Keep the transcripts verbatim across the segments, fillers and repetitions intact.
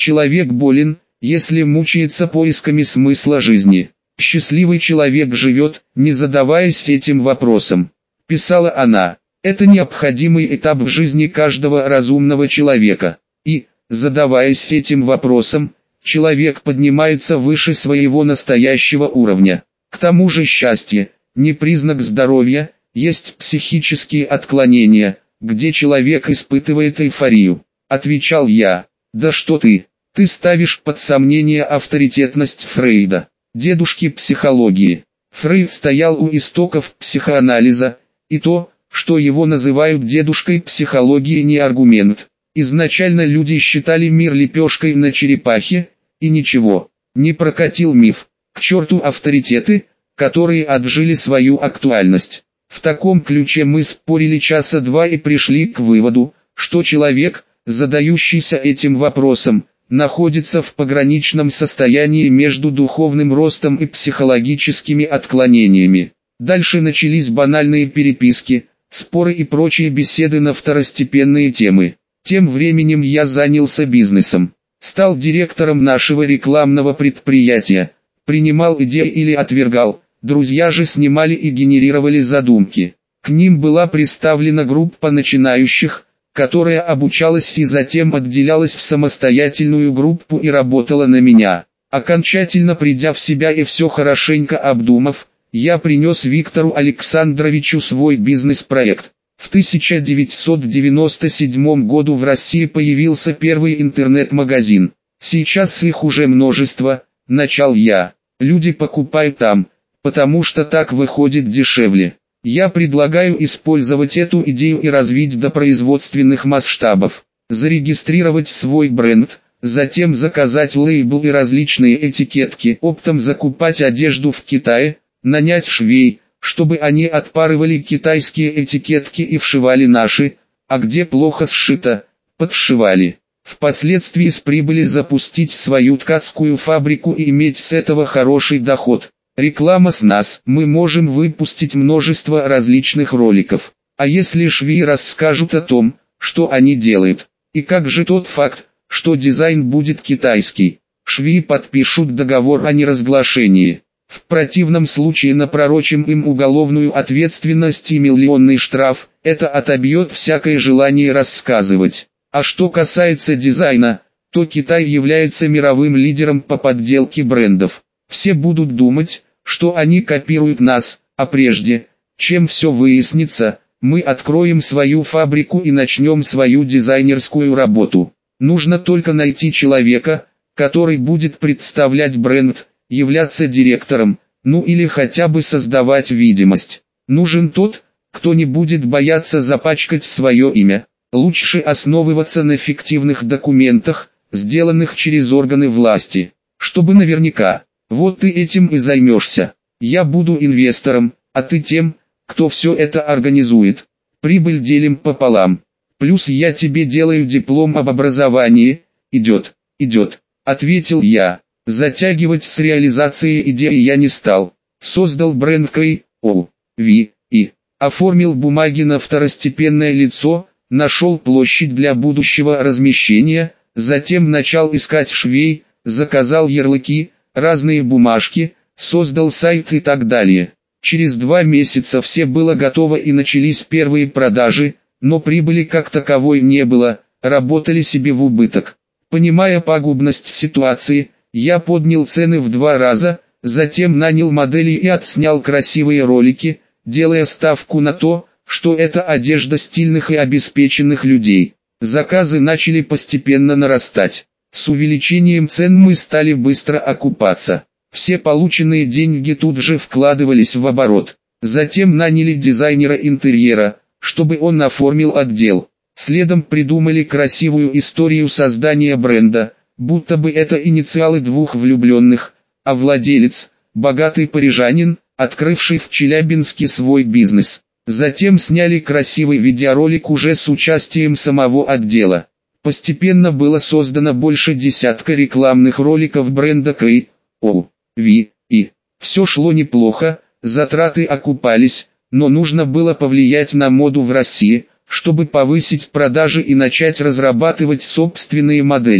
Человек болен, если мучается поисками смысла жизни. Счастливый человек живет, не задаваясь этим вопросом. Писала она. Это необходимый этап в жизни каждого разумного человека. И, задаваясь этим вопросом, человек поднимается выше своего настоящего уровня. К тому же счастье – не признак здоровья, есть психические отклонения, где человек испытывает эйфорию. Отвечал я. Да что ты, ты ставишь под сомнение авторитетность Фрейда, дедушки психологии. Фрейд стоял у истоков психоанализа, и то, что его называют дедушкой психологии, не аргумент. Изначально люди считали мир лепешкой на черепахе, и ничего, не прокатил миф. К черту авторитеты, которые отжили свою актуальность. В таком ключе мы спорили часа два и пришли к выводу, что человек, задающийся этим вопросом, находится в пограничном состоянии между духовным ростом и психологическими отклонениями. Дальше начались банальные переписки, споры и прочие беседы на второстепенные темы. Тем временем я занялся бизнесом. Стал директором нашего рекламного предприятия. Принимал идеи или отвергал, друзья же снимали и генерировали задумки. К ним была представлена группа начинающих, которая обучалась и затем отделялась в самостоятельную группу и работала на меня. Окончательно придя в себя и все хорошенько обдумав, я принес Виктору Александровичу свой бизнес-проект. В тысяча девятьсот девяносто седьмом году в России появился первый интернет-магазин. Сейчас их уже множество, начал я. Люди покупают там, потому что так выходит дешевле. Я предлагаю использовать эту идею и развить до производственных масштабов. Зарегистрировать свой бренд, затем заказать лейбл и различные этикетки, оптом закупать одежду в Китае, нанять швей, чтобы они отпарывали китайские этикетки и вшивали наши, а где плохо сшито, подшивали. Впоследствии с прибыли запустить свою ткацкую фабрику и иметь с этого хороший доход. Реклама с нас, мы можем выпустить множество различных роликов. А если швеи расскажут о том, что они делают, и как же тот факт, что дизайн будет китайский, швеи подпишут договор о неразглашении. В противном случае напророчим им уголовную ответственность и миллионный штраф, это отобьет всякое желание рассказывать. А что касается дизайна, то Китай является мировым лидером по подделке брендов. Все будут думать, что они копируют нас, а прежде, чем все выяснится, мы откроем свою фабрику и начнем свою дизайнерскую работу. Нужно только найти человека, который будет представлять бренд, являться директором, ну или хотя бы создавать видимость. Нужен тот, кто не будет бояться запачкать свое имя. Лучше основываться на фиктивных документах, сделанных через органы власти, чтобы наверняка. Вот ты этим и займешься. Я буду инвестором, а ты тем, кто все это организует. Прибыль делим пополам. Плюс я тебе делаю диплом об образовании. Идет, идет, ответил я. Затягивать с реализацией идеи я не стал. Создал бренд Кей О Ви и оформил бумаги на второстепенное лицо, нашел площадь для будущего размещения, затем начал искать швей, заказал ярлыки, разные бумажки, создал сайт и так далее. Через два месяца все было готово и начались первые продажи, но прибыли как таковой не было, работали себе в убыток. Понимая пагубность ситуации, я поднял цены в два раза, затем нанял моделей и отснял красивые ролики, делая ставку на то, что это одежда стильных и обеспеченных людей. Заказы начали постепенно нарастать. С увеличением цен мы стали быстро окупаться. Все полученные деньги тут же вкладывались в оборот. Затем наняли дизайнера интерьера, чтобы он оформил отдел. Следом придумали красивую историю создания бренда, будто бы это инициалы двух влюбленных, а владелец – богатый парижанин, открывший в Челябинске свой бизнес. Затем сняли красивый видеоролик уже с участием самого отдела. Постепенно было создано больше десятка рекламных роликов бренда Кей О Ви и все шло неплохо, затраты окупались, но нужно было повлиять на моду в России, чтобы повысить продажи и начать разрабатывать собственные модели.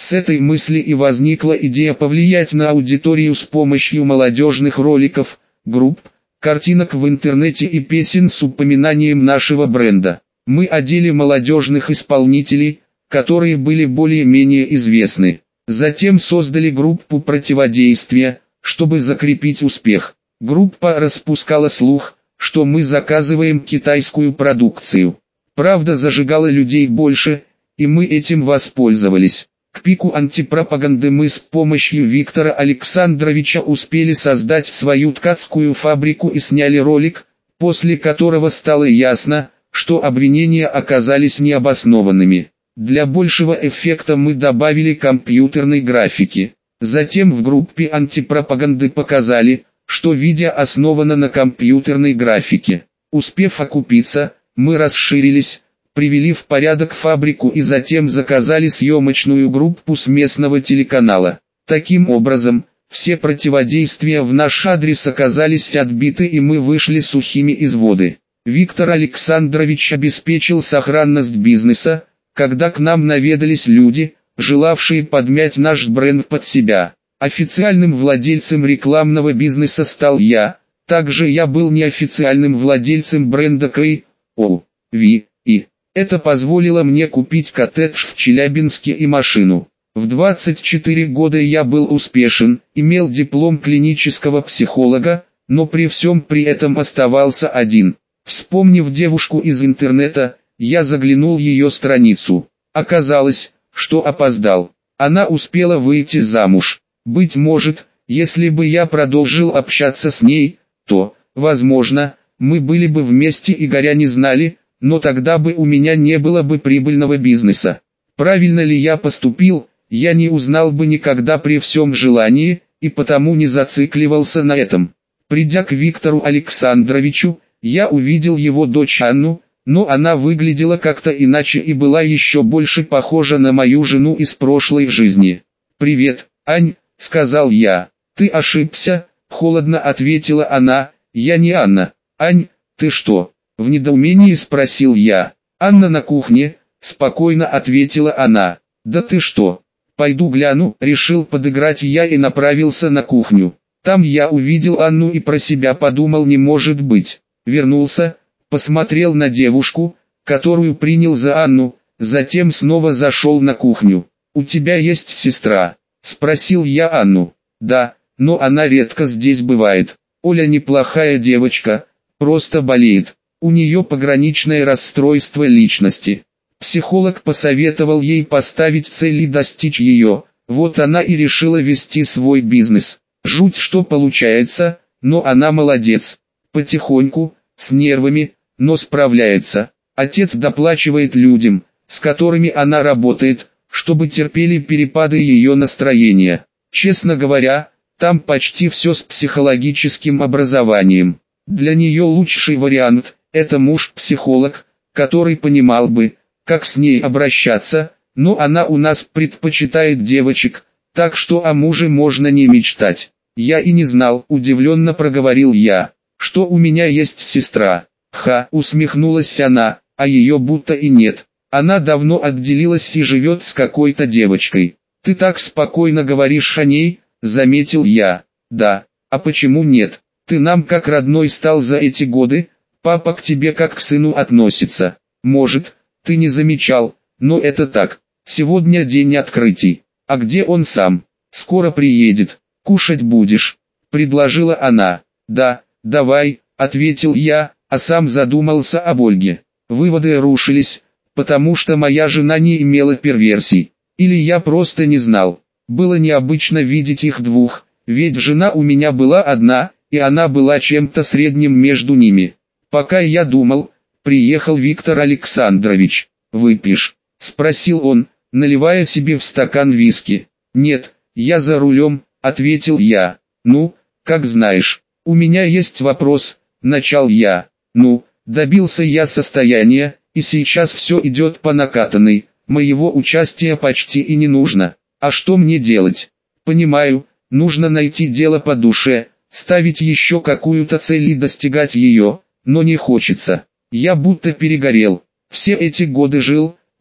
С этой мысли и возникла идея повлиять на аудиторию с помощью молодежных роликов, групп, картинок в интернете и песен с упоминанием нашего бренда. Мы одели молодежных исполнителей, которые были более-менее известны. Затем создали группу противодействия, чтобы закрепить успех. Группа распускала слух, что мы заказываем китайскую продукцию. Правда, зажигало людей больше, и мы этим воспользовались. К пику антипропаганды мы с помощью Виктора Александровича успели создать свою ткацкую фабрику и сняли ролик, после которого стало ясно, что обвинения оказались необоснованными. Для большего эффекта мы добавили компьютерной графики. Затем в группе антипропаганды показали, что видео основано на компьютерной графике. Успев окупиться, мы расширились, привели в порядок фабрику и затем заказали съемочную группу с местного телеканала. Таким образом, все противодействия в наш адрес оказались отбиты и мы вышли сухими из воды. Виктор Александрович обеспечил сохранность бизнеса, когда к нам наведались люди, желавшие подмять наш бренд под себя. Официальным владельцем рекламного бизнеса стал я, также я был неофициальным владельцем бренда Кэй, О, Ви, И. Это позволило мне купить коттедж в Челябинске и машину. В двадцать четыре года я был успешен, имел диплом клинического психолога, но при всем при этом оставался один. Вспомнив девушку из интернета, я заглянул в ее страницу. Оказалось, что опоздал. Она успела выйти замуж. Быть может, если бы я продолжил общаться с ней, то, возможно, мы были бы вместе и горя не знали, но тогда бы у меня не было бы прибыльного бизнеса. Правильно ли я поступил, я не узнал бы никогда при всем желании, и потому не зацикливался на этом. Придя к Виктору Александровичу, я увидел его дочь Анну, но она выглядела как-то иначе и была еще больше похожа на мою жену из прошлой жизни. «Привет, Ань», — сказал я. «Ты ошибся», — холодно ответила она. «Я не Анна». «Ань, ты что?» — в недоумении спросил я. «Анна на кухне», — спокойно ответила она. «Да ты что? Пойду гляну», — решил подыграть я и направился на кухню. Там я увидел Анну и про себя подумал: не может быть. Вернулся, посмотрел на девушку, которую принял за Анну, затем снова зашел на кухню. «У тебя есть сестра?» — спросил я Анну. «Да, но она редко здесь бывает. Оля неплохая девочка, просто болеет. У нее пограничное расстройство личности. Психолог посоветовал ей поставить цель и достичь ее, вот она и решила вести свой бизнес. Жуть, что получается, но она молодец. Потихоньку, с нервами, но справляется. Отец доплачивает людям, с которыми она работает, чтобы терпели перепады ее настроения. Честно говоря, там почти все с психологическим образованием. Для нее лучший вариант – это муж-психолог, который понимал бы, как с ней обращаться, но она у нас предпочитает девочек, так что о муже можно не мечтать. Я и не знал, удивленно проговорил я, что у меня есть сестра. Ха, усмехнулась она, а ее будто и нет. Она давно отделилась и живет с какой-то девочкой. Ты так спокойно говоришь о ней, заметил я. Да, а почему нет? Ты нам как родной стал за эти годы, папа к тебе как к сыну относится. Может, ты не замечал, но это так. Сегодня день открытий. А где он сам? Скоро приедет. Кушать будешь? Предложила она. Да, давай, ответил я, а сам задумался об Ольге. Выводы рушились, потому что моя жена не имела перверсий. Или я просто не знал. Было необычно видеть их двух, ведь жена у меня была одна, и она была чем-то средним между ними. Пока я думал, приехал Виктор Александрович. «Выпьешь?» — спросил он, наливая себе в стакан виски. «Нет, я за рулем», — ответил я. «Ну, как знаешь, у меня есть вопрос», — начал я. «Ну, добился я состояния, и сейчас все идет по накатанной, моего участия почти и не нужно. А что мне делать? Понимаю, нужно найти дело по душе, ставить еще какую-то цель и достигать ее, но не хочется. Я будто перегорел. Все эти годы жил,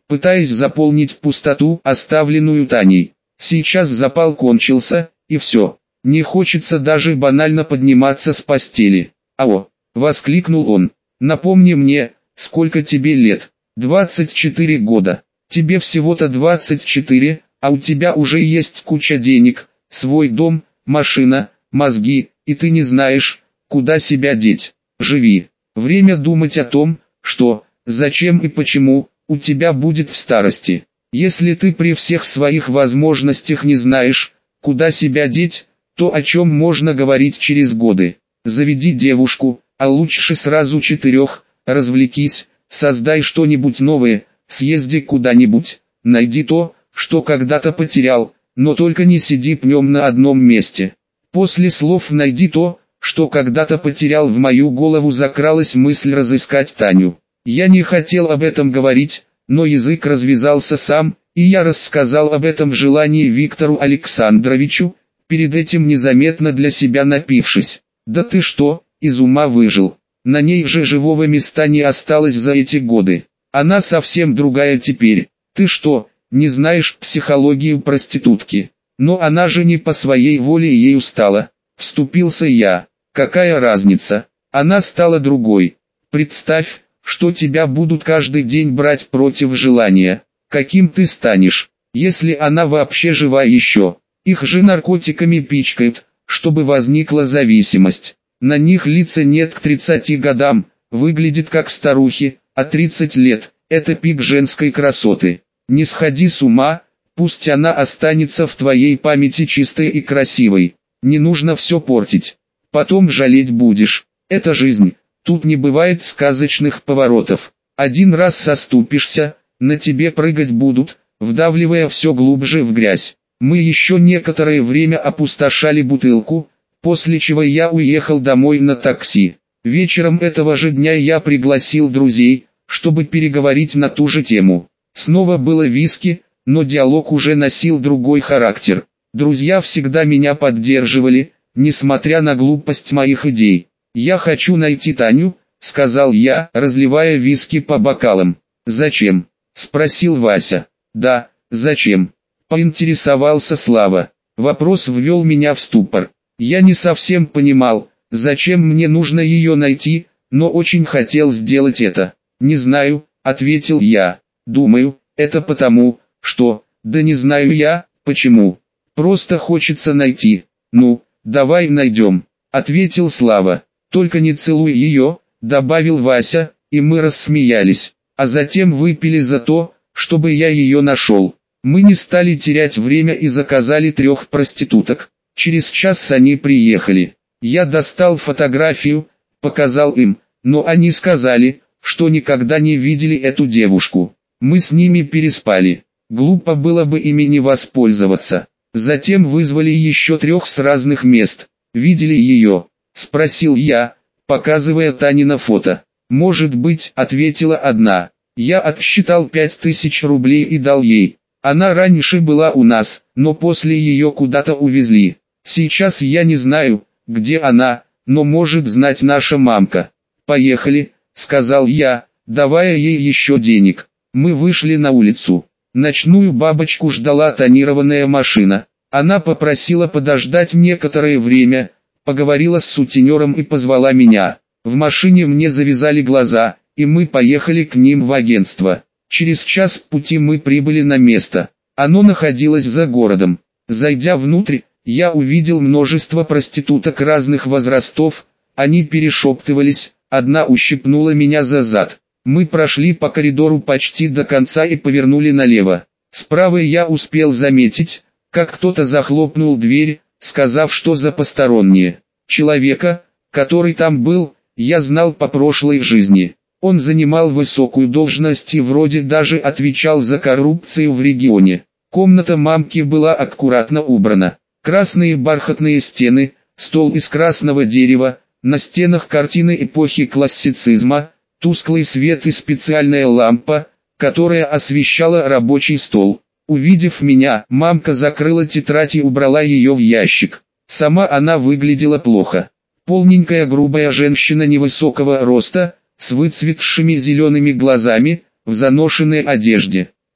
пытаясь заполнить пустоту, оставленную Таней. Сейчас запал кончился, и все. Не хочется даже банально подниматься с постели. «Ао!» — воскликнул он. «Напомни мне, сколько тебе лет?» «двадцать четыре года. Тебе всего-то двадцать четыре, а у тебя уже есть куча денег, свой дом, машина, мозги, и ты не знаешь, куда себя деть. Живи. Время думать о том, что, зачем и почему, у тебя будет в старости. Если ты при всех своих возможностях не знаешь, куда себя деть, то о чем можно говорить через годы? Заведи девушку, а лучше сразу четырех, развлекись, создай что-нибудь новое, съезди куда-нибудь, найди то, что когда-то потерял, но только не сиди пнем на одном месте». После слов «найди то, что когда-то потерял» в мою голову закралась мысль разыскать Таню. Я не хотел об этом говорить, но язык развязался сам, и я рассказал об этом желании Виктору Александровичу, перед этим незаметно для себя напившись. «Да ты что, из ума выжил? На ней же живого места не осталось за эти годы. Она совсем другая теперь. Ты что, не знаешь психологию проститутки? Но она же не по своей воле ею стала». Вступился я. «Какая разница? Она стала другой. Представь, что тебя будут каждый день брать против желания. Каким ты станешь, если она вообще жива еще? Их же наркотиками пичкают, чтобы возникла зависимость. На них лица нет к тридцати годам, выглядит как старухи, а тридцать лет – это пик женской красоты. Не сходи с ума, пусть она останется в твоей памяти чистой и красивой. Не нужно все портить. Потом жалеть будешь. Это жизнь, тут не бывает сказочных поворотов. Один раз соступишься, на тебе прыгать будут, вдавливая все глубже в грязь». Мы еще некоторое время опустошали бутылку, после чего я уехал домой на такси. Вечером этого же дня я пригласил друзей, чтобы переговорить на ту же тему. Снова было виски, но диалог уже носил другой характер. Друзья всегда меня поддерживали, несмотря на глупость моих идей. «Я хочу найти Таню», — сказал я, разливая виски по бокалам. «Зачем?» — спросил Вася. «Да, зачем?» — поинтересовался Слава. Вопрос ввел меня в ступор. Я не совсем понимал, зачем мне нужно ее найти, но очень хотел сделать это. «Не знаю», — ответил я. «Думаю, это потому, что, да не знаю я, почему. Просто хочется найти». «Ну, давай найдем», — ответил Слава. «Только не целуй ее», — добавил Вася, и мы рассмеялись. А затем выпили за то, чтобы я ее нашел. Мы не стали терять время и заказали трех проституток. Через час они приехали. Я достал фотографию, показал им, но они сказали, что никогда не видели эту девушку. Мы с ними переспали. Глупо было бы ими не воспользоваться. Затем вызвали еще трех с разных мест. «Видели ее?» — спросил я, показывая Танино фото. «Может быть», — ответила одна. Я отсчитал пять тысяч рублей и дал ей. Она раньше была у нас, но после ее куда-то увезли. Сейчас я не знаю, где она, но может знать наша мамка. «Поехали», — сказал я, давая ей еще денег. Мы вышли на улицу. Ночную бабочку ждала тонированная машина. Она попросила подождать некоторое время, поговорила с сутенером и позвала меня. В машине мне завязали глаза, и мы поехали к ним в агентство. Через час пути мы прибыли на место. Оно находилось за городом. Зайдя внутрь, я увидел множество проституток разных возрастов. Они перешептывались, одна ущипнула меня за зад. Мы прошли по коридору почти до конца и повернули налево. Справа я успел заметить, как кто-то захлопнул дверь, сказав, что за посторонние. Человека, который там был, я знал по прошлой жизни. Он занимал высокую должность и вроде даже отвечал за коррупцию в регионе. Комната мамки была аккуратно убрана. Красные бархатные стены, стол из красного дерева, на стенах картины эпохи классицизма, тусклый свет и специальная лампа, которая освещала рабочий стол. Увидев меня, мамка закрыла тетрадь и убрала ее в ящик. Сама она выглядела плохо. Полненькая грубая женщина невысокого роста, с выцветшими зелеными глазами, в заношенной одежде.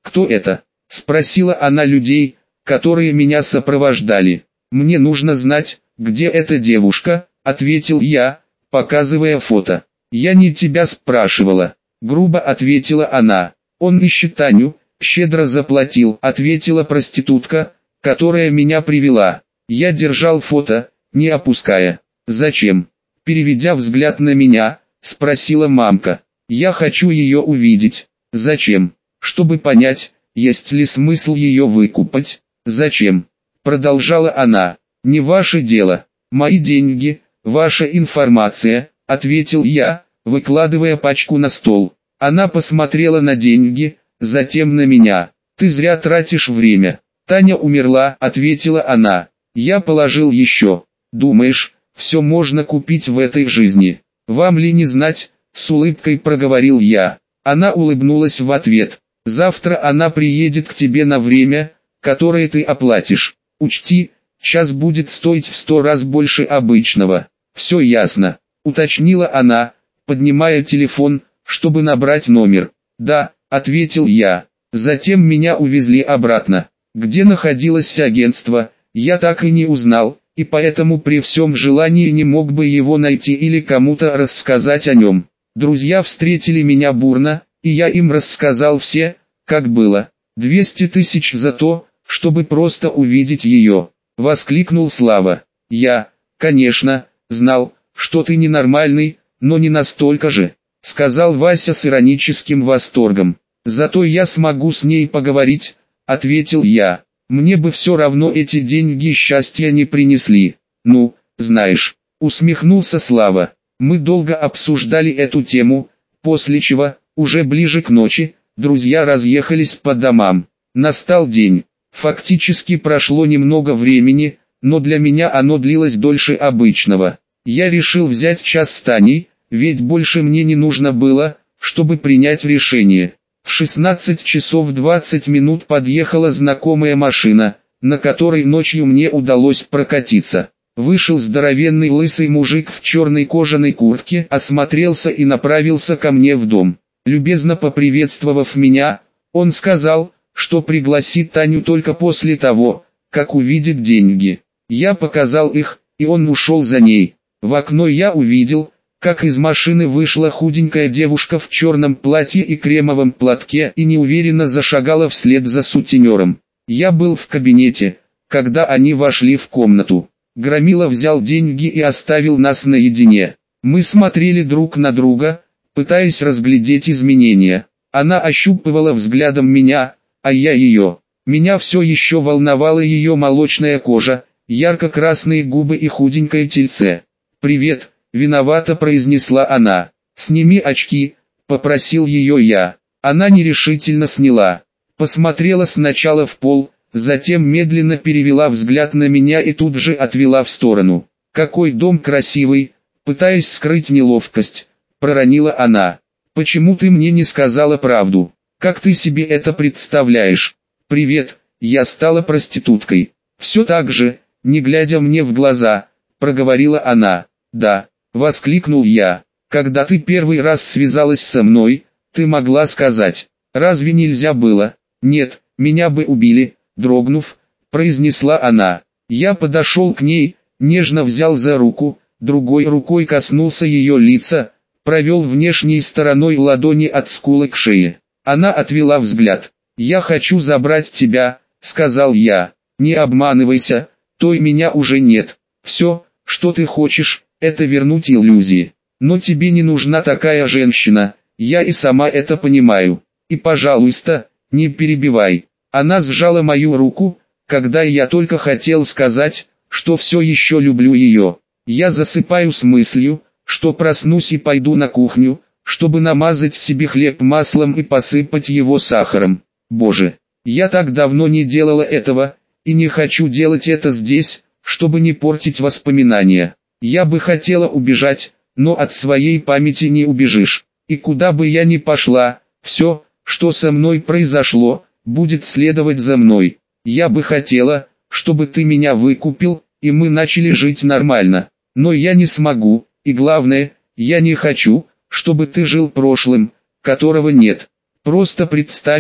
«Кто это?» – спросила она людей, которые меня сопровождали. «Мне нужно знать, где эта девушка», – ответил я, показывая фото. «Я не тебя спрашивала», – грубо ответила она. «Он ищет Таню, щедро заплатил», – ответила проститутка, которая меня привела. Я держал фото, не опуская. «Зачем?» – переведя взгляд на меня, спросила мамка. «Я хочу ее увидеть». «Зачем?» «Чтобы понять, есть ли смысл ее выкупать». «Зачем?» – продолжала она. «Не ваше дело. Мои деньги, ваша информация», – ответил я, выкладывая пачку на стол. Она посмотрела на деньги, затем на меня. «Ты зря тратишь время». «Таня умерла», – ответила она. Я положил еще. «Думаешь, все можно купить в этой жизни? Вам ли не знать?» – с улыбкой проговорил я. Она улыбнулась в ответ. «Завтра она приедет к тебе на время, которое ты оплатишь. Учти, час будет стоить в сто раз больше обычного». «Все ясно», – уточнила она, поднимая телефон, чтобы набрать номер. «Да», – ответил я. Затем меня увезли обратно. Где находилось агентство, я так и не узнал, и поэтому при всем желании не мог бы его найти или кому-то рассказать о нем. Друзья встретили меня бурно, и я им рассказал все, как было. «Двести тысяч за то, чтобы просто увидеть ее», — воскликнул Слава. «Я, конечно, знал, что ты ненормальный, но не настолько же», — сказал Вася с ироническим восторгом. «Зато я смогу с ней поговорить», — ответил я. «Мне бы все равно эти деньги счастья не принесли». «Ну, знаешь», — усмехнулся Слава. Мы долго обсуждали эту тему, после чего, уже ближе к ночи, друзья разъехались по домам. Настал день. Фактически прошло немного времени, но для меня оно длилось дольше обычного. Я решил взять час с Таней, ведь больше мне не нужно было, чтобы принять решение. В шестнадцать часов двадцать минут подъехала знакомая машина, на которой ночью мне удалось прокатиться. Вышел здоровенный лысый мужик в черной кожаной куртке, осмотрелся и направился ко мне в дом. Любезно поприветствовав меня, он сказал, что пригласит Таню только после того, как увидит деньги. Я показал их, и он ушел за ней. В окно я увидел, как из машины вышла худенькая девушка в черном платье и кремовом платке и неуверенно зашагала вслед за сутенером. Я был в кабинете, когда они вошли в комнату. Громила взял деньги и оставил нас наедине. Мы смотрели друг на друга, пытаясь разглядеть изменения. Она ощупывала взглядом меня, а я ее. Меня все еще волновала ее молочная кожа, ярко-красные губы и худенькое тельце. «Привет», — виновато произнесла она. «Сними очки», — попросил ее я. Она нерешительно сняла. Посмотрела сначала в пол, затем медленно перевела взгляд на меня и тут же отвела в сторону. «Какой дом красивый», — пытаясь скрыть неловкость, проронила она. «Почему ты мне не сказала правду? Как ты себе это представляешь?» «Привет, я стала проституткой». «Все так же», не глядя мне в глаза, проговорила она. «Да», — воскликнул я. «Когда ты первый раз связалась со мной, ты могла сказать. Разве нельзя было?» «Нет, меня бы убили», — дрогнув, произнесла она. Я подошел к ней, нежно взял за руку, другой рукой коснулся ее лица, провел внешней стороной ладони от скулы к шее. Она отвела взгляд. «Я хочу забрать тебя», — сказал я. «Не обманывайся, той меня уже нет. Все, что ты хочешь, это вернуть иллюзии. Но тебе не нужна такая женщина, я и сама это понимаю. И пожалуйста, не перебивай». Она сжала мою руку, когда я только хотел сказать, что все еще люблю ее. Я засыпаю с мыслью, что проснусь и пойду на кухню, чтобы намазать себе хлеб маслом и посыпать его сахаром. Боже, я так давно не делала этого, и не хочу делать это здесь, чтобы не портить воспоминания. Я бы хотела убежать, но от своей памяти не убежишь. И куда бы я ни пошла, все, что со мной произошло, будет следовать за мной. Я бы хотела, чтобы ты меня выкупил, и мы начали жить нормально. Но я не смогу, и главное, я не хочу, чтобы ты жил прошлым, которого нет. Просто представь,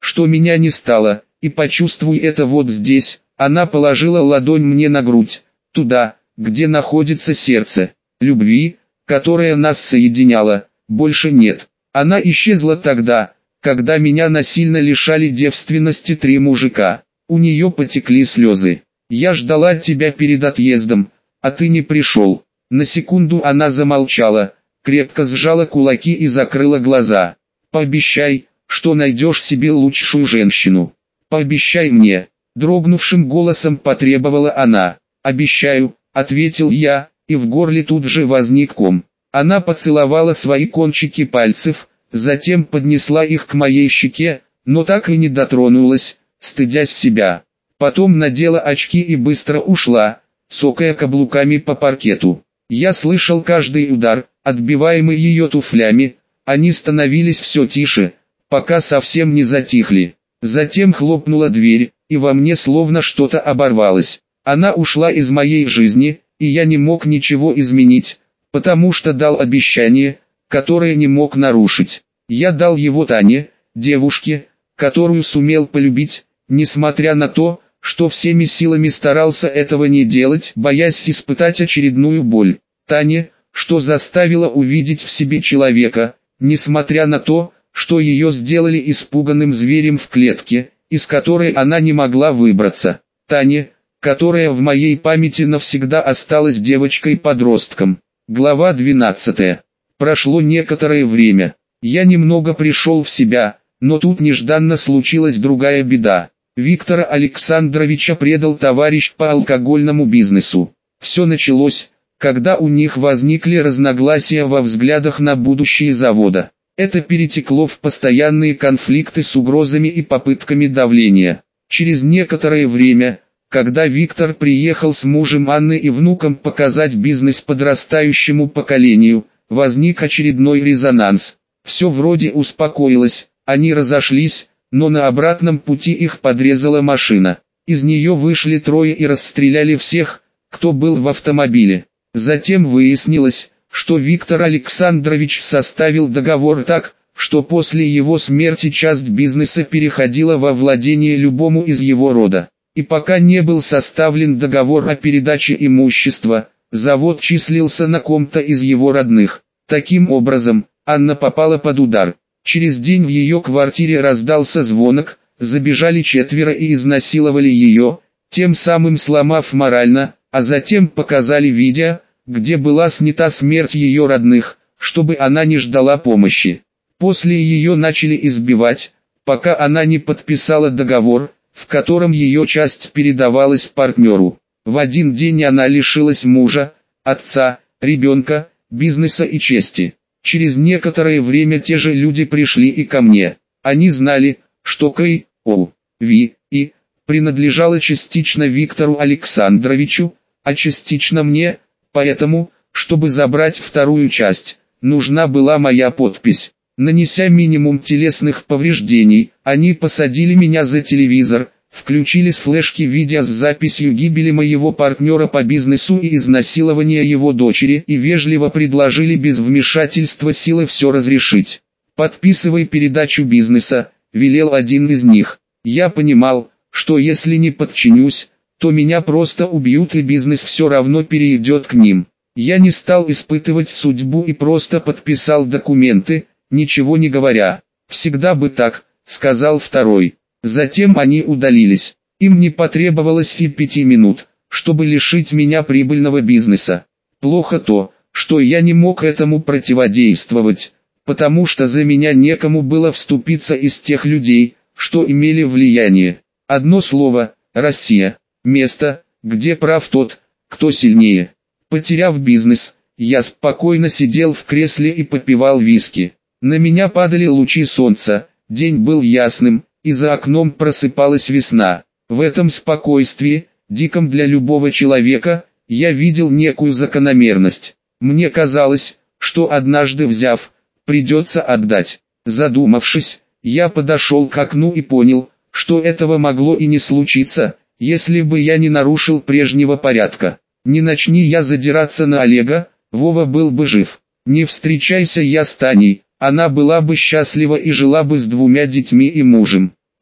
что меня не стало, и почувствуй это вот здесь. Она положила ладонь мне на грудь, туда, где находится сердце. Любви, которая нас соединяла, больше нет. Она исчезла тогда, когда меня насильно лишали девственности три мужика. У нее потекли слезы. Я ждала тебя перед отъездом, а ты не пришел. На секунду она замолчала, крепко сжала кулаки и закрыла глаза. Пообещай, что найдешь себе лучшую женщину. Пообещай мне. Дрогнувшим голосом потребовала она. «Обещаю», — ответил я, и в горле тут же возник ком. Она поцеловала свои кончики пальцев, затем поднесла их к моей щеке, но так и не дотронулась, стыдясь себя. Потом надела очки и быстро ушла, цокая каблуками по паркету. Я слышал каждый удар, отбиваемый ее туфлями, они становились все тише, пока совсем не затихли. Затем хлопнула дверь, и во мне словно что-то оборвалось. Она ушла из моей жизни, и я не мог ничего изменить, потому что дал обещание, которое не мог нарушить. Я дал его Тане, девушке, которую сумел полюбить, несмотря на то, что всеми силами старался этого не делать, боясь испытать очередную боль. Тане, что заставило увидеть в себе человека, несмотря на то, что ее сделали испуганным зверем в клетке, из которой она не могла выбраться. Тане, которая в моей памяти навсегда осталась девочкой-подростком. Глава двенадцатая. Прошло некоторое время. Я немного пришел в себя, но тут нежданно случилась другая беда. Виктора Александровича предал товарищ по алкогольному бизнесу. Все началось, когда у них возникли разногласия во взглядах на будущее завода. Это перетекло в постоянные конфликты с угрозами и попытками давления. Через некоторое время, когда Виктор приехал с мужем Анны и внуком показать бизнес подрастающему поколению, возник очередной резонанс. Все вроде успокоилось, они разошлись, но на обратном пути их подрезала машина. Из нее вышли трое и расстреляли всех, кто был в автомобиле. Затем выяснилось, что Виктор Александрович составил договор так, что после его смерти часть бизнеса переходила во владение любому из его рода. И пока не был составлен договор о передаче имущества, завод числился на ком-то из его родных. Таким образом, Анна попала под удар. Через день в ее квартире раздался звонок, забежали четверо и изнасиловали ее, тем самым сломав морально, а затем показали видео, где была снята смерть ее родных, чтобы она не ждала помощи. После ее начали избивать, пока она не подписала договор, в котором ее часть передавалась партнеру. В один день она лишилась мужа, отца, ребенка, бизнеса и чести. Через некоторое время те же люди пришли и ко мне. Они знали, что Кэй, О, Ви, И, принадлежала частично Виктору Александровичу, а частично мне, поэтому, чтобы забрать вторую часть, нужна была моя подпись. Нанеся минимум телесных повреждений, они посадили меня за телевизор, включили с флешки видео с записью гибели моего партнера по бизнесу и изнасилования его дочери и вежливо предложили без вмешательства силы все разрешить. «Подписывай передачу бизнеса», — велел один из них. Я понимал, что если не подчинюсь, то меня просто убьют и бизнес все равно перейдет к ним. Я не стал испытывать судьбу и просто подписал документы, ничего не говоря. «Всегда бы так», — сказал второй. Затем они удалились. Им не потребовалось и пяти минут, чтобы лишить меня прибыльного бизнеса. Плохо то, что я не мог этому противодействовать, потому что за меня некому было вступиться из тех людей, что имели влияние. Одно слово – Россия. Место, где прав тот, кто сильнее. Потеряв бизнес, я спокойно сидел в кресле и попивал виски. На меня падали лучи солнца, день был ясным, и за окном просыпалась весна. В этом спокойствии, диком для любого человека, я видел некую закономерность. Мне казалось, что однажды взяв, придется отдать. Задумавшись, я подошел к окну и понял, что этого могло и не случиться, если бы я не нарушил прежнего порядка. Не начни я задираться на Олега, Вова был бы жив. Не встречайся я с Таней, она была бы счастлива и жила бы с двумя детьми и мужем.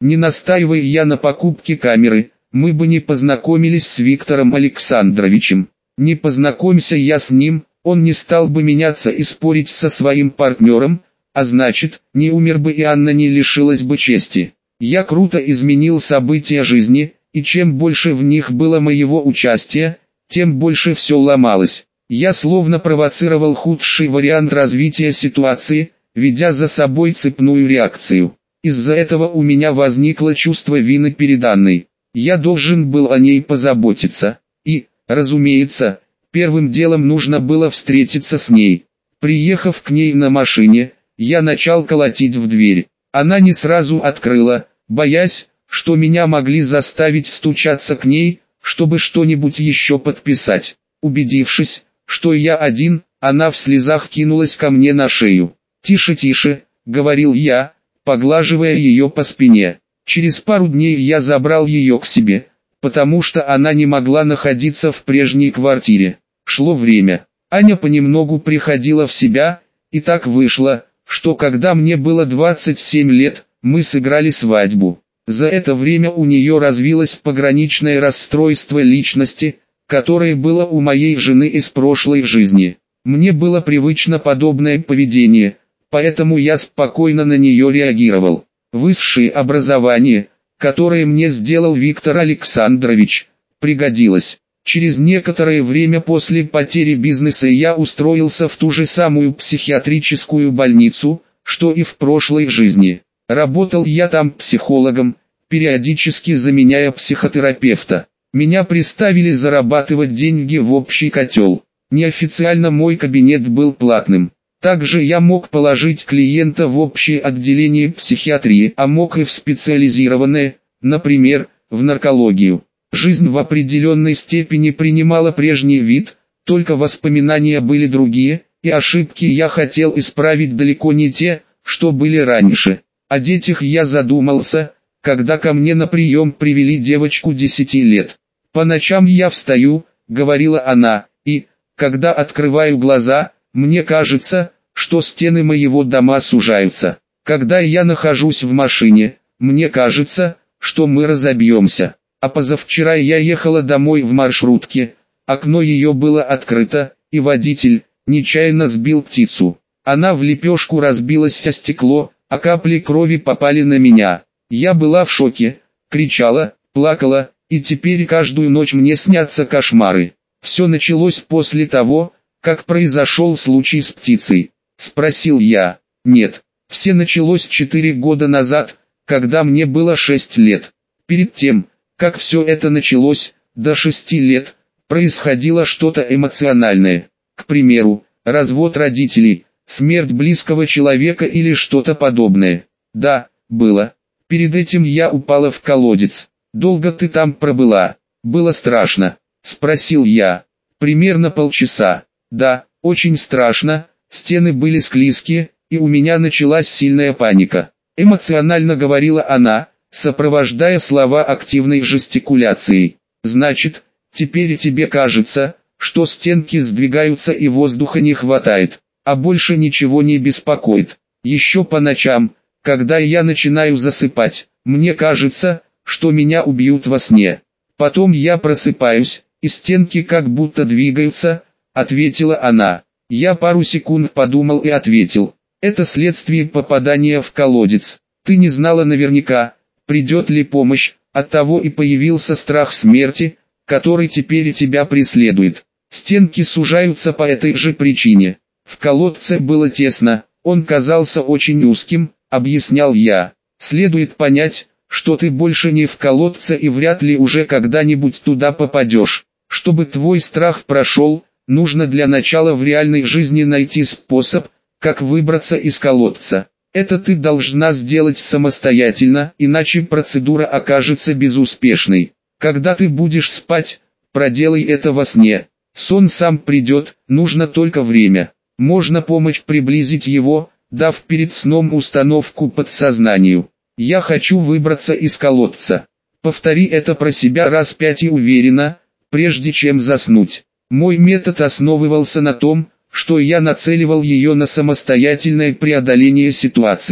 Не настаивая я на покупке камеры, мы бы не познакомились с Виктором Александровичем. Не познакомься я с ним, он не стал бы меняться и спорить со своим партнером, а значит, не умер бы и Анна не лишилась бы чести. Я круто изменил события жизни, и чем больше в них было моего участия, тем больше все ломалось. Я словно провоцировал худший вариант развития ситуации, ведя за собой цепную реакцию. Из-за этого у меня возникло чувство вины перед Анной. Я должен был о ней позаботиться. И, разумеется, первым делом нужно было встретиться с ней. Приехав к ней на машине, я начал колотить в дверь. Она не сразу открыла, боясь, что меня могли заставить стучаться к ней, чтобы что-нибудь еще подписать. Убедившись, что я один, она в слезах кинулась ко мне на шею. «Тише, тише», — говорил я, поглаживая ее по спине. Через пару дней я забрал ее к себе, потому что она не могла находиться в прежней квартире. Шло время. Аня понемногу приходила в себя, и так вышло, что когда мне было двадцать семь лет, мы сыграли свадьбу. За это время у нее развилось пограничное расстройство личности, которое было у моей жены из прошлой жизни. Мне было привычно подобное поведение, поэтому я спокойно на нее реагировал. Высшее образование, которое мне сделал Виктор Александрович, пригодилось. Через некоторое время после потери бизнеса я устроился в ту же самую психиатрическую больницу, что и в прошлой жизни. Работал я там психологом, периодически заменяя психотерапевта. Меня приставили зарабатывать деньги в общий котел. Неофициально мой кабинет был платным. Также я мог положить клиента в общее отделение психиатрии, а мог и в специализированное, например, в наркологию. Жизнь в определенной степени принимала прежний вид, только воспоминания были другие, и ошибки я хотел исправить далеко не те, что были раньше. О детях я задумался, когда ко мне на прием привели девочку десяти лет. «По ночам я встаю», — говорила она, — «и, когда открываю глаза, мне кажется, что стены моего дома сужаются. Когда я нахожусь в машине, мне кажется, что мы разобьемся. А позавчера я ехала домой в маршрутке, окно ее было открыто, и водитель нечаянно сбил птицу. Она в лепешку разбилась о стекло, а капли крови попали на меня. Я была в шоке, кричала, плакала, и теперь каждую ночь мне снятся кошмары. Все началось после того, как произошел случай с птицей. Спросил я. Нет, все началось четыре года назад, когда мне было шесть лет. Перед тем, как все это началось, до шести лет, происходило что-то эмоциональное. К примеру, развод родителей, смерть близкого человека или что-то подобное. Да, было. Перед этим я упала в колодец. Долго ты там пробыла? Было страшно? Спросил я. Примерно полчаса. Да, очень страшно, стены были склизкие, и у меня началась сильная паника. Эмоционально говорила она, сопровождая слова активной жестикуляцией. Значит, теперь тебе кажется, что стенки сдвигаются и воздуха не хватает, а больше ничего не беспокоит. Еще по ночам, когда я начинаю засыпать, мне кажется, что меня убьют во сне. Потом я просыпаюсь, и стенки как будто двигаются, ответила она. Я пару секунд подумал и ответил. Это следствие попадания в колодец. Ты не знала наверняка, придет ли помощь, оттого и появился страх смерти, который теперь и тебя преследует. Стенки сужаются по этой же причине. В колодце было тесно, он казался очень узким, объяснял я. Следует понять, что ты больше не в колодце и вряд ли уже когда-нибудь туда попадешь. Чтобы твой страх прошел, нужно для начала в реальной жизни найти способ, как выбраться из колодца. Это ты должна сделать самостоятельно, иначе процедура окажется безуспешной. Когда ты будешь спать, проделай это во сне. Сон сам придет, нужно только время. Можно помочь приблизить его, дав перед сном установку подсознанию. Я хочу выбраться из колодца. Повтори это про себя раз пять и уверенно, прежде чем заснуть. Мой метод основывался на том, что я нацеливал ее на самостоятельное преодоление ситуации.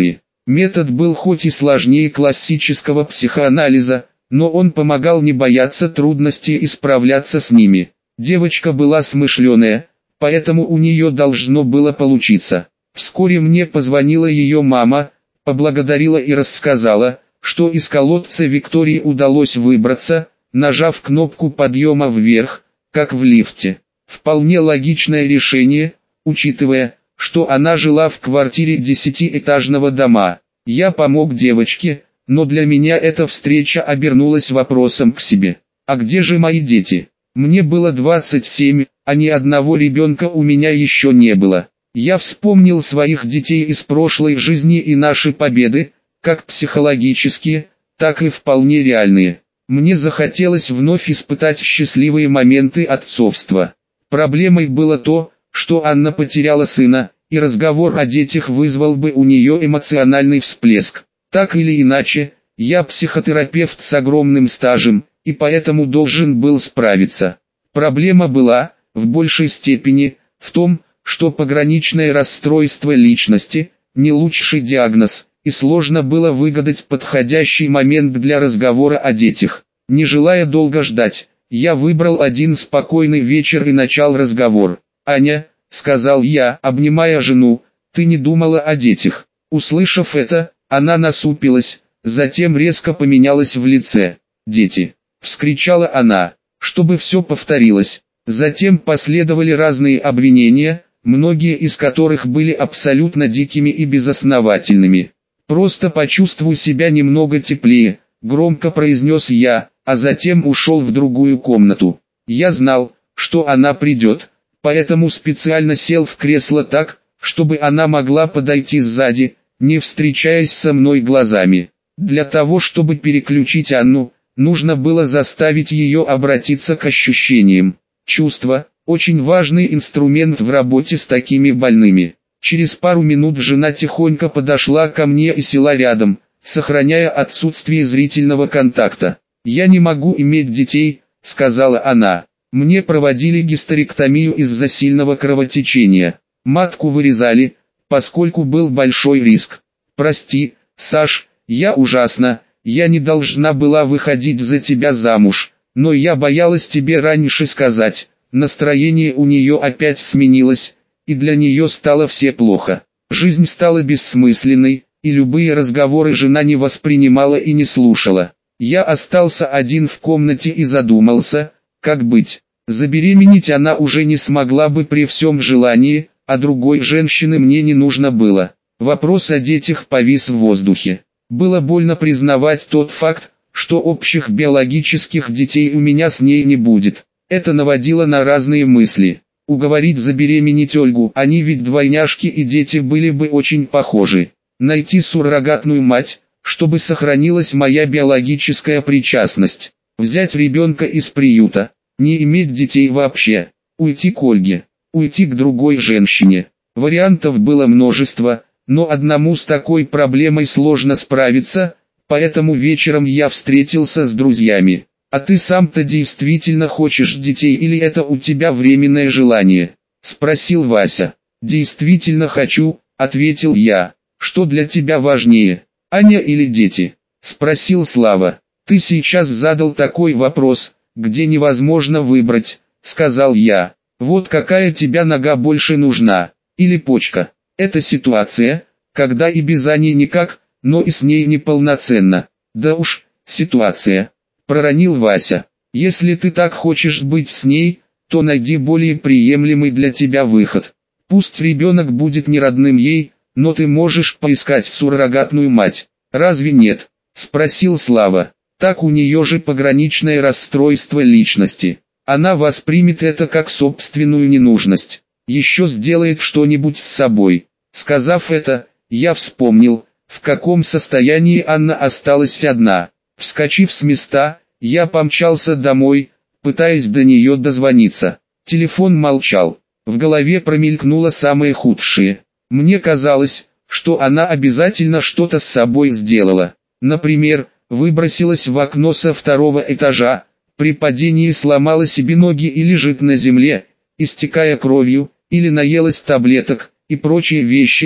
Метод был хоть и сложнее классического психоанализа, но он помогал не бояться трудностей и справляться с ними. Девочка была смышленая, поэтому у нее должно было получиться. Вскоре мне позвонила ее мама, поблагодарила и рассказала, что из колодца Виктории удалось выбраться, нажав кнопку подъема вверх, как в лифте. Вполне логичное решение, учитывая, что она жила в квартире десятиэтажного дома. Я помог девочке, но для меня эта встреча обернулась вопросом к себе. А где же мои дети? Мне было двадцать семь, а ни одного ребенка у меня еще не было. Я вспомнил своих детей из прошлой жизни и наши победы, как психологические, так и вполне реальные. Мне захотелось вновь испытать счастливые моменты отцовства. Проблемой было то, что Анна потеряла сына, и разговор о детях вызвал бы у нее эмоциональный всплеск. Так или иначе, я психотерапевт с огромным стажем, и поэтому должен был справиться. Проблема была, в большей степени, в том, что пограничное расстройство личности – не лучший диагноз, и сложно было выгадать подходящий момент для разговора о детях. Не желая долго ждать, я выбрал один спокойный вечер и начал разговор. «Аня», — сказал я, обнимая жену, — «ты не думала о детях». Услышав это, она насупилась, затем резко поменялась в лице. «Дети!» — вскричала она, чтобы все повторилось. Затем последовали разные обвинения, многие из которых были абсолютно дикими и безосновательными. «Просто почувствуй себя немного теплее», — громко произнес я, а затем ушел в другую комнату. Я знал, что она придет, поэтому специально сел в кресло так, чтобы она могла подойти сзади, не встречаясь со мной глазами. Для того, чтобы переключить Анну, нужно было заставить ее обратиться к ощущениям. Чувства – очень важный инструмент в работе с такими больными. Через пару минут жена тихонько подошла ко мне и села рядом, сохраняя отсутствие зрительного контакта. «Я не могу иметь детей», — сказала она. «Мне проводили гистерэктомию из-за сильного кровотечения. Матку вырезали, поскольку был большой риск. Прости, Саш, я ужасна, я не должна была выходить за тебя замуж, но я боялась тебе раньше сказать». Настроение у нее опять сменилось, и для нее стало все плохо. Жизнь стала бессмысленной, и любые разговоры жена не воспринимала и не слушала. Я остался один в комнате и задумался, как быть. Забеременеть она уже не смогла бы при всем желании, а другой женщины мне не нужно было. Вопрос о детях повис в воздухе. Было больно признавать тот факт, что общих биологических детей у меня с ней не будет. Это наводило на разные мысли. Уговорить забеременеть Ольгу, они ведь двойняшки и дети были бы очень похожи. Найти суррогатную мать, чтобы сохранилась моя биологическая причастность. Взять ребенка из приюта, не иметь детей вообще. Уйти к Ольге, уйти к другой женщине. Вариантов было множество, но одному с такой проблемой сложно справиться, поэтому вечером я встретился с друзьями. «А ты сам-то действительно хочешь детей или это у тебя временное желание?» – спросил Вася. «Действительно хочу», – ответил я. «Что для тебя важнее, Аня или дети?» – спросил Слава. «Ты сейчас задал такой вопрос, где невозможно выбрать», – сказал я. «Вот какая тебе нога больше нужна, или почка?» Это ситуация, когда и без Ани никак, но и с ней неполноценно. «Да уж, ситуация», – проронил Вася. «Если ты так хочешь быть с ней, то найди более приемлемый для тебя выход. Пусть ребенок будет не родным ей, но ты можешь поискать суррогатную мать. Разве нет?» – спросил Слава. «Так у нее же пограничное расстройство личности. Она воспримет это как собственную ненужность. Еще сделает что-нибудь с собой». Сказав это, я вспомнил, в каком состоянии Анна осталась одна. Вскочив с места, я помчался домой, пытаясь до нее дозвониться. Телефон молчал. В голове промелькнуло самое худшее. Мне казалось, что она обязательно что-то с собой сделала. Например, выбросилась в окно со второго этажа, при падении сломала себе ноги и лежит на земле, истекая кровью, или наелась таблеток, и прочие вещи,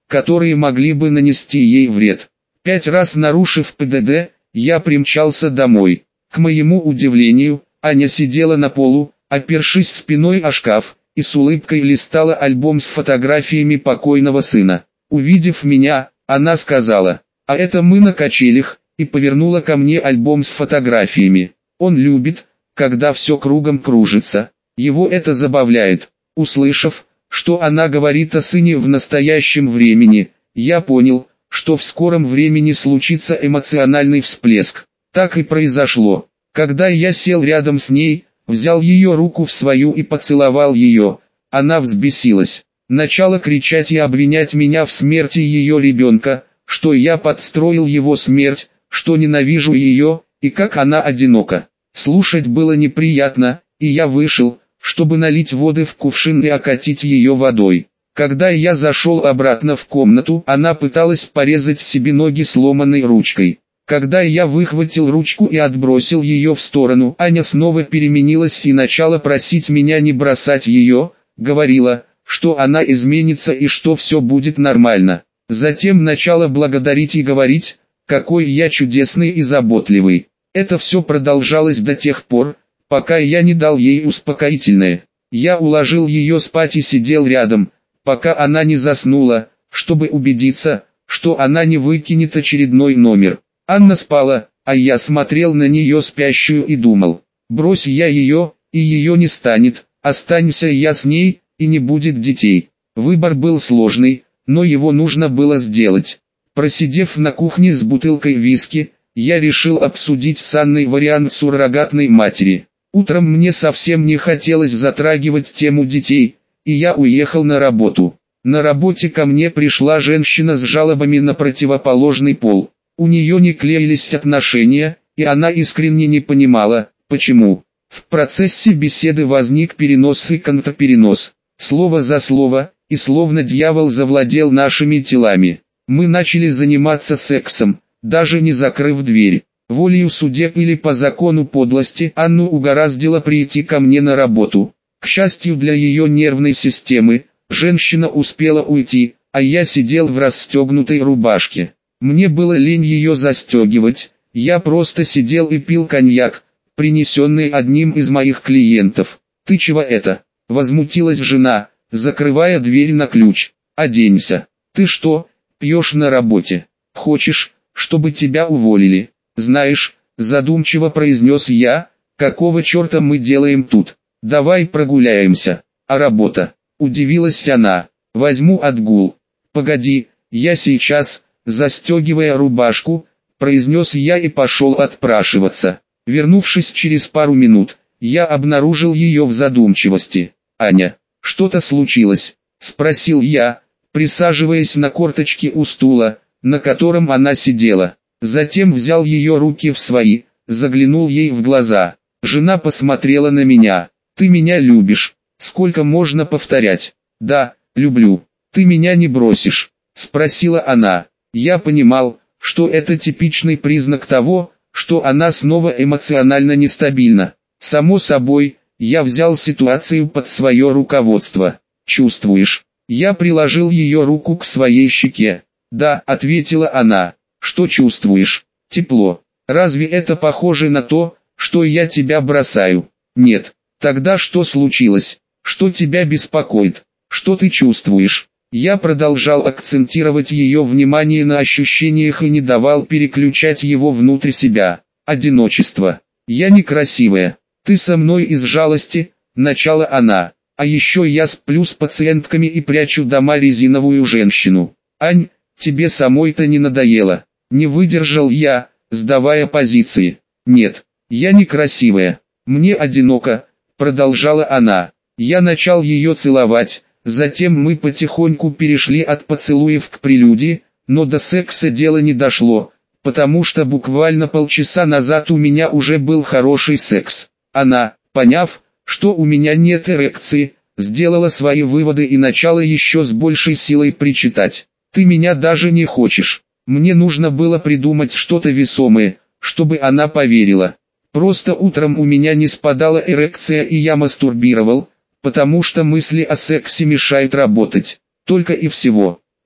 которые могли бы нанести ей вред. Пять раз нарушив ПДД, я примчался домой. К моему удивлению, Аня сидела на полу, опершись спиной о шкаф, и с улыбкой листала альбом с фотографиями покойного сына. Увидев меня, она сказала: «А это мы на качелях», и повернула ко мне альбом с фотографиями. Он любит, когда все кругом кружится. Его это забавляет. Услышав, что она говорит о сыне в настоящем времени, я понял, что в скором времени случится эмоциональный всплеск. Так и произошло. Когда я сел рядом с ней, взял ее руку в свою и поцеловал ее, она взбесилась. Начала кричать и обвинять меня в смерти ее ребенка, что я подстроил его смерть, что ненавижу ее, и как она одинока. Слушать было неприятно, и я вышел, чтобы налить воды в кувшин и окатить ее водой. Когда я зашел обратно в комнату, она пыталась порезать себе ноги сломанной ручкой. Когда я выхватил ручку и отбросил ее в сторону, Аня снова переменилась и начала просить меня не бросать ее, говорила, что она изменится и что все будет нормально. Затем начала благодарить и говорить, какой я чудесный и заботливый. Это все продолжалось до тех пор, пока я не дал ей успокоительное. Я уложил ее спать и сидел рядом, пока она не заснула, чтобы убедиться, что она не выкинет очередной номер. Анна спала, а я смотрел на нее спящую и думал: брось я ее, и ее не станет, останься я с ней, и не будет детей. Выбор был сложный, но его нужно было сделать. Просидев на кухне с бутылкой виски, я решил обсудить с Анной вариант суррогатной матери. Утром мне совсем не хотелось затрагивать тему детей, и я уехал на работу. На работе ко мне пришла женщина с жалобами на противоположный пол. У нее не клеились отношения, и она искренне не понимала, почему. В процессе беседы возник перенос и контрперенос, слово за слово, и словно дьявол завладел нашими телами. Мы начали заниматься сексом, даже не закрыв дверь. Волею судеб или по закону подлости Анну угораздило прийти ко мне на работу. К счастью для ее нервной системы, женщина успела уйти, а я сидел в расстегнутой рубашке. Мне было лень ее застегивать, я просто сидел и пил коньяк, принесенный одним из моих клиентов. «Ты чего это?» — возмутилась жена, закрывая дверь на ключ. «Оденься. Ты что, пьешь на работе? Хочешь, чтобы тебя уволили?» «Знаешь», — задумчиво произнес я, — «какого черта мы делаем тут? Давай прогуляемся». «А работа?» — удивилась она. «Возьму отгул». «Погоди, я сейчас», — застегивая рубашку, произнес я и пошел отпрашиваться. Вернувшись через пару минут, я обнаружил ее в задумчивости. «Аня, что-то случилось?» — спросил я, присаживаясь на корточки у стула, на котором она сидела. Затем взял ее руки в свои, заглянул ей в глаза. Жена посмотрела на меня. «Ты меня любишь?» «Сколько можно повторять?» «Да, люблю. Ты меня не бросишь?» — спросила она. Я понимал, что это типичный признак того, что она снова эмоционально нестабильна. Само собой, я взял ситуацию под свое руководство. «Чувствуешь?» Я приложил ее руку к своей щеке. «Да», — ответила она. «Что чувствуешь?» «Тепло. Разве это похоже на то, что я тебя бросаю?» «Нет». «Тогда что случилось? Что тебя беспокоит? Что ты чувствуешь?» Я продолжал акцентировать ее внимание на ощущениях и не давал переключать его внутрь себя. «Одиночество. Я некрасивая. Ты со мной из жалости», — начала она. «А еще я сплю с пациентками и прячу дома резиновую женщину. Ань, тебе самой-то не надоело?» Не выдержал я, сдавая позиции. «Нет, я некрасивая. Мне одиноко», — продолжала она. Я начал ее целовать. Затем мы потихоньку перешли от поцелуев к прелюдии, но до секса дело не дошло, потому что буквально полчаса назад у меня уже был хороший секс. Она, поняв, что у меня нет эрекции, сделала свои выводы и начала еще с большей силой причитать. «Ты меня даже не хочешь». Мне нужно было придумать что-то весомое, чтобы она поверила. Просто утром у меня не спадала эрекция и я мастурбировал, потому что мысли о сексе мешают работать. Только и всего.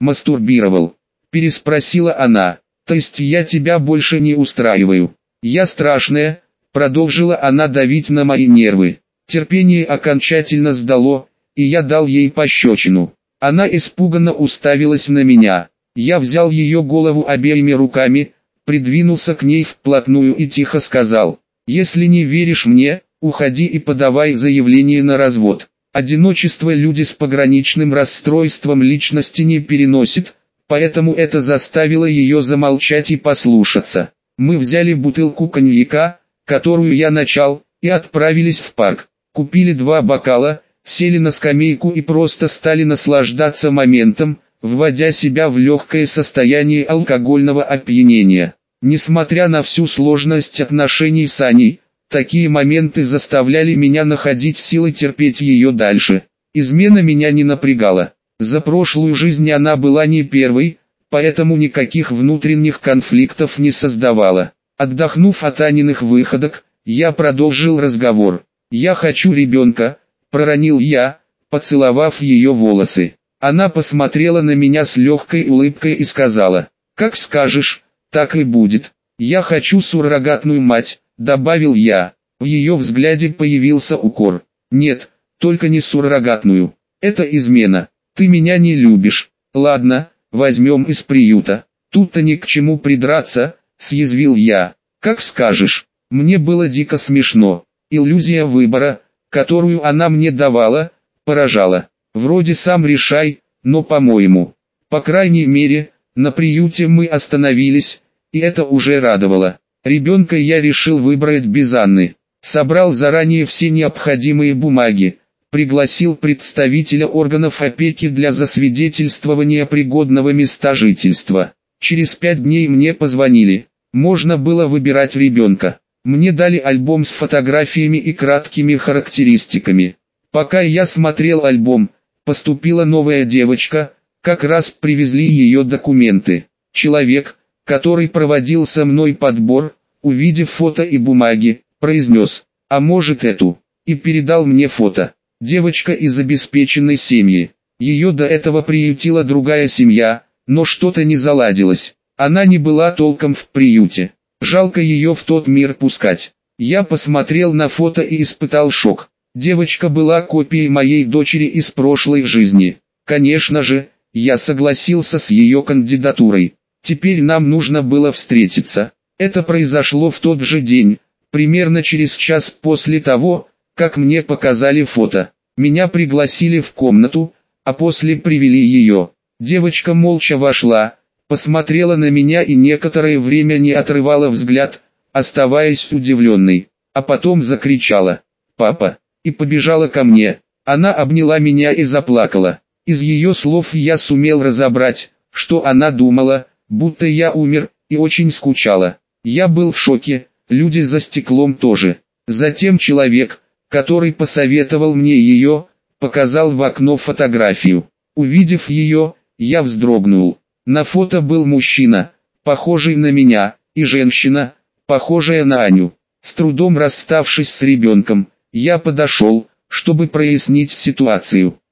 Мастурбировал? Переспросила она. То есть я тебя больше не устраиваю? Я страшная, продолжила она давить на мои нервы. Терпение окончательно сдало, и я дал ей пощечину. Она испуганно уставилась на меня. Я взял ее голову обеими руками, придвинулся к ней вплотную и тихо сказал: «Если не веришь мне, уходи и подавай заявление на развод». Одиночество люди с пограничным расстройством личности не переносят, поэтому это заставило ее замолчать и послушаться. Мы взяли бутылку коньяка, которую я начал, и отправились в парк. Купили два бокала, сели на скамейку и просто стали наслаждаться моментом, вводя себя в легкое состояние алкогольного опьянения. Несмотря на всю сложность отношений с Аней, такие моменты заставляли меня находить силы терпеть ее дальше. Измена меня не напрягала. За прошлую жизнь она была не первой, поэтому никаких внутренних конфликтов не создавала. Отдохнув от Аниных выходок, я продолжил разговор. «Я хочу ребенка», — проронил я, поцеловав ее волосы. Она посмотрела на меня с легкой улыбкой и сказала: «Как скажешь, так и будет. Я хочу суррогатную мать», — добавил я. В ее взгляде появился укор. «Нет, только не суррогатную. Это измена. Ты меня не любишь. Ладно, возьмем из приюта. Тут-то ни к чему придраться», — съязвил я. «Как скажешь». Мне было дико смешно. Иллюзия выбора, которую она мне давала, поражала. Вроде сам решай, но по-моему. По крайней мере, на приюте мы остановились, и это уже радовало. Ребенка я решил выбрать без Анны. Собрал заранее все необходимые бумаги, пригласил представителя органов опеки для засвидетельствования пригодного места жительства. Через пять дней мне позвонили. Можно было выбирать ребенка. Мне дали альбом с фотографиями и краткими характеристиками. Пока я смотрел альбом, поступила новая девочка, как раз привезли ее документы. Человек, который проводил со мной подбор, увидев фото и бумаги, произнес: «А может эту?» и передал мне фото. Девочка из обеспеченной семьи. Ее до этого приютила другая семья, но что-то не заладилось. Она не была толком в приюте. Жалко ее в тот мир пускать. Я посмотрел на фото и испытал шок. Девочка была копией моей дочери из прошлой жизни. Конечно же, я согласился с ее кандидатурой. Теперь нам нужно было встретиться. Это произошло в тот же день, примерно через час после того, как мне показали фото. Меня пригласили в комнату, а после привели ее. Девочка молча вошла, посмотрела на меня и некоторое время не отрывала взгляд, оставаясь удивленной. А потом закричала: «Папа!» и побежала ко мне. Она обняла меня и заплакала. Из ее слов я сумел разобрать, что она думала, будто я умер, и очень скучала. Я был в шоке, люди за стеклом тоже. Затем человек, который посоветовал мне ее, показал в окно фотографию. Увидев ее, я вздрогнул. На фото был мужчина, похожий на меня, и женщина, похожая на Аню. С трудом расставшись с ребенком, я подошел, чтобы прояснить ситуацию.